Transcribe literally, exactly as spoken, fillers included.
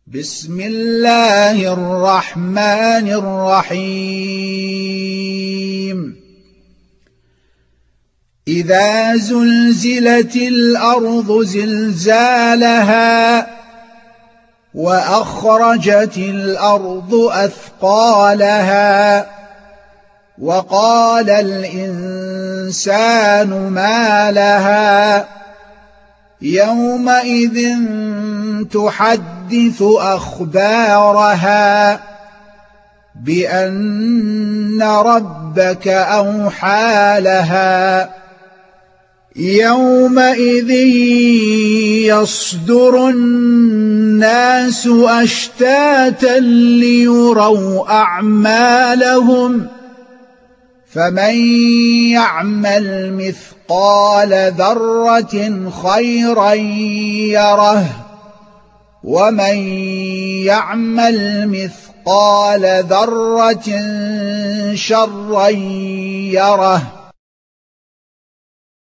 بسم الله الرحمن الرحيم إذا زلزلت الأرض زلزالها وأخرجت الأرض أثقالها وقال الإنسان ما لها يومئذ تحدث أخبارها بأن ربك أوحى لها يومئذ يصدر الناس أشتاتا ليروا أعمالهم فمن يعمل مثقال ذرة خيرا يره ومن يعمل مثقال ذرة شرا يره